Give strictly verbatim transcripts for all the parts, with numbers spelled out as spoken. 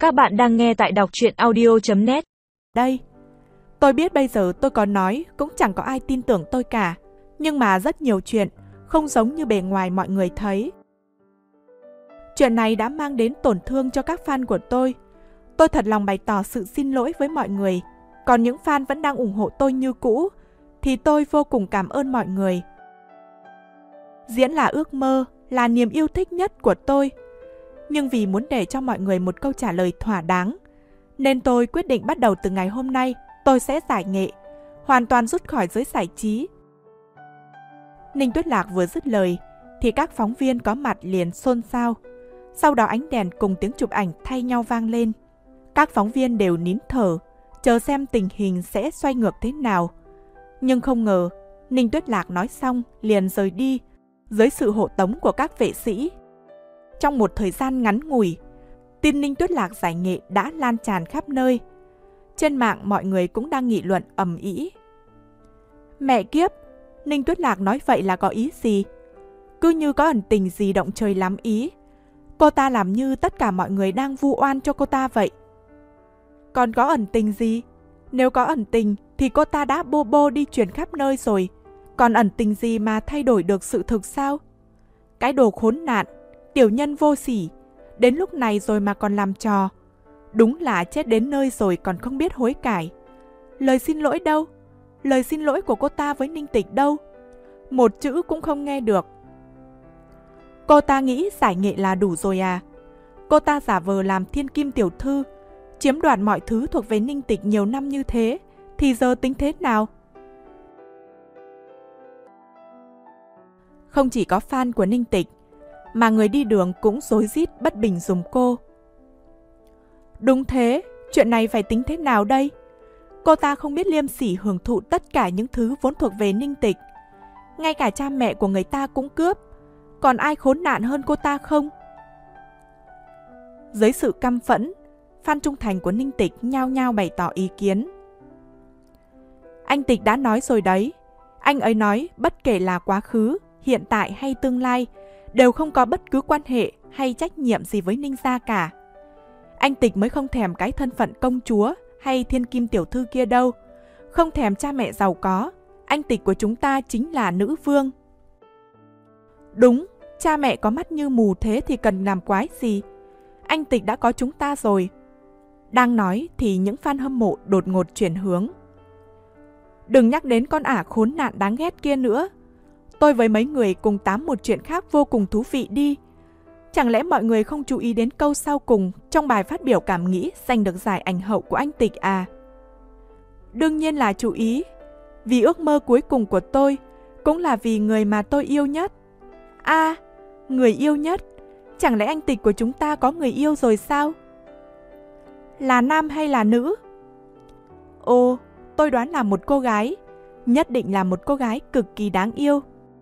Các bạn đang nghe tại đọc truyện audio chấm net. Đây, tôi biết bây giờ tôi có nói cũng chẳng có ai tin tưởng tôi cả, nhưng mà rất nhiều chuyện không giống như bề ngoài mọi người thấy. Chuyện này đã mang đến tổn thương cho các fan của tôi. Tôi thật lòng bày tỏ sự xin lỗi với mọi người. Còn những fan vẫn đang ủng hộ tôi như cũ thì tôi vô cùng cảm ơn mọi người. Diễn là ước mơ, là niềm yêu thích nhất của tôi. Nhưng vì muốn để cho mọi người một câu trả lời thỏa đáng, nên tôi quyết định bắt đầu từ ngày hôm nay tôi sẽ giải nghệ, hoàn toàn rút khỏi giới giải trí. Ninh Tuyết Lạc vừa dứt lời thì các phóng viên có mặt liền xôn xao. Sau đó ánh đèn cùng tiếng chụp ảnh thay nhau vang lên. Các phóng viên đều nín thở, chờ xem tình hình sẽ xoay ngược thế nào. Nhưng không ngờ, Ninh Tuyết Lạc nói xong liền rời đi, dưới sự hộ tống của các vệ sĩ. Trong một thời gian ngắn ngủi, tin Ninh Tuyết Lạc giải nghệ đã lan tràn khắp nơi. Trên mạng mọi người cũng đang nghị luận ầm ĩ. Mẹ kiếp, Ninh Tuyết Lạc nói vậy là có ý gì? Cứ như có ẩn tình gì động trời lắm ý. Cô ta làm như tất cả mọi người đang vu oan cho cô ta vậy. Còn có ẩn tình gì? Nếu có ẩn tình thì cô ta đã bô bô đi truyền khắp nơi rồi. Còn ẩn tình gì mà thay đổi được sự thực sao? Cái đồ khốn nạn, tiểu nhân vô sỉ, đến lúc này rồi mà còn làm trò. Đúng là chết đến nơi rồi còn không biết hối cải. Lời xin lỗi đâu? Lời xin lỗi của cô ta với Ninh Tịch đâu? Một chữ cũng không nghe được. Cô ta nghĩ giải nghệ là đủ rồi à? Cô ta giả vờ làm thiên kim tiểu thư, chiếm đoạt mọi thứ thuộc về Ninh Tịch nhiều năm như thế, thì giờ tính thế nào? Không chỉ có fan của Ninh Tịch, mà người đi đường cũng rối rít bất bình giùm cô. Đúng thế, chuyện này phải tính thế nào đây? Cô ta không biết liêm sỉ hưởng thụ tất cả những thứ vốn thuộc về Ninh Tịch. Ngay cả cha mẹ của người ta cũng cướp. Còn ai khốn nạn hơn cô ta không? Dưới sự căm phẫn, fan trung thành của Ninh Tịch nhao nhao bày tỏ ý kiến. Anh Tịch đã nói rồi đấy. Anh ấy nói bất kể là quá khứ, hiện tại hay tương lai, đều không có bất cứ quan hệ hay trách nhiệm gì với Ninh gia cả. Anh Tịch mới không thèm cái thân phận công chúa hay thiên kim tiểu thư kia đâu. Không thèm cha mẹ giàu có. Anh Tịch của chúng ta chính là nữ vương. Đúng, cha mẹ có mắt như mù thế thì cần làm quái gì? Anh Tịch đã có chúng ta rồi. Đang nói thì những fan hâm mộ đột ngột chuyển hướng. Đừng nhắc đến con ả khốn nạn đáng ghét kia nữa. Tôi với mấy người cùng tám một chuyện khác vô cùng thú vị đi. Chẳng lẽ mọi người không chú ý đến câu sau cùng trong bài phát biểu cảm nghĩ giành được giải ảnh hậu của anh Tịch à? Đương nhiên là chú ý. Vì ước mơ cuối cùng của tôi cũng là vì người mà tôi yêu nhất. À, người yêu nhất? Chẳng lẽ anh Tịch của chúng ta có người yêu rồi sao? Là nam hay là nữ? Ồ, tôi đoán là một cô gái. Nhất định là một cô gái cực kỳ đáng yêu.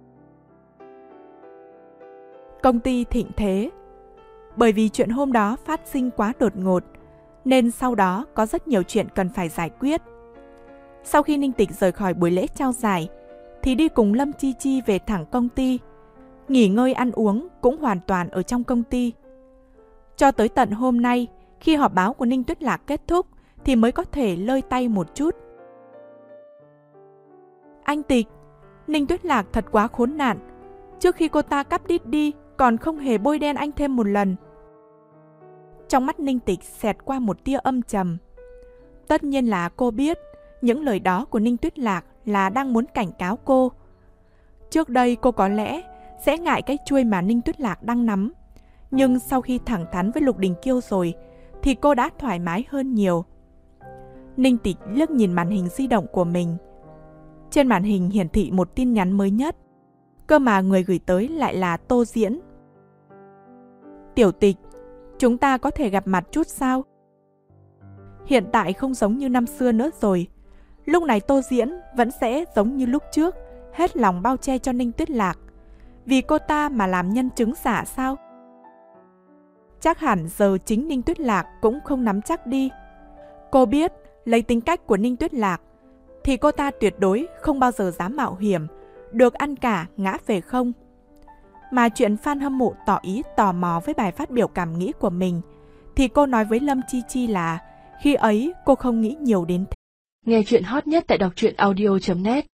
Công ty thịnh thế. Bởi vì chuyện hôm đó phát sinh quá đột ngột, nên sau đó có rất nhiều chuyện cần phải giải quyết. Sau khi Ninh Tịch rời khỏi buổi lễ trao giải, thì đi cùng Lâm Chi Chi về thẳng công ty. Nghỉ ngơi ăn uống cũng hoàn toàn ở trong công ty. Cho tới tận hôm nay, khi họp báo của Ninh Tuyết Lạc kết thúc, thì mới có thể lơi tay một chút. Anh Tịch, Ninh Tuyết Lạc thật quá khốn nạn. Trước khi cô ta cắp đít đi, còn không hề bôi đen anh thêm một lần. Trong mắt Ninh Tịch xẹt qua một tia âm trầm. Tất nhiên là cô biết những lời đó của Ninh Tuyết Lạc là đang muốn cảnh cáo cô. Trước đây cô có lẽ sẽ ngại cái chuôi mà Ninh Tuyết Lạc đang nắm. Nhưng sau khi thẳng thắn với Lục Đình Kiêu rồi, thì cô đã thoải mái hơn nhiều. Ninh Tịch liếc nhìn màn hình di động của mình. Trên màn hình hiển thị một tin nhắn mới nhất. Cơ mà người gửi tới lại là Tô Diễn. Tiểu Tịch, chúng ta có thể gặp mặt chút sao? Hiện tại không giống như năm xưa nữa rồi. Lúc này Tô Diễn vẫn sẽ giống như lúc trước, hết lòng bao che cho Ninh Tuyết Lạc. Vì cô ta mà làm nhân chứng giả sao? Chắc hẳn giờ chính Ninh Tuyết Lạc cũng không nắm chắc đi. Cô biết, lấy tính cách của Ninh Tuyết Lạc, thì cô ta tuyệt đối không bao giờ dám mạo hiểm, được ăn cả ngã về không. Mà chuyện fan hâm mộ tỏ ý tò mò với bài phát biểu cảm nghĩ của mình thì cô nói với Lâm Chi Chi là khi ấy cô không nghĩ nhiều đến thế. Nghe chuyện hot nhất tại đọc truyện audio chấm net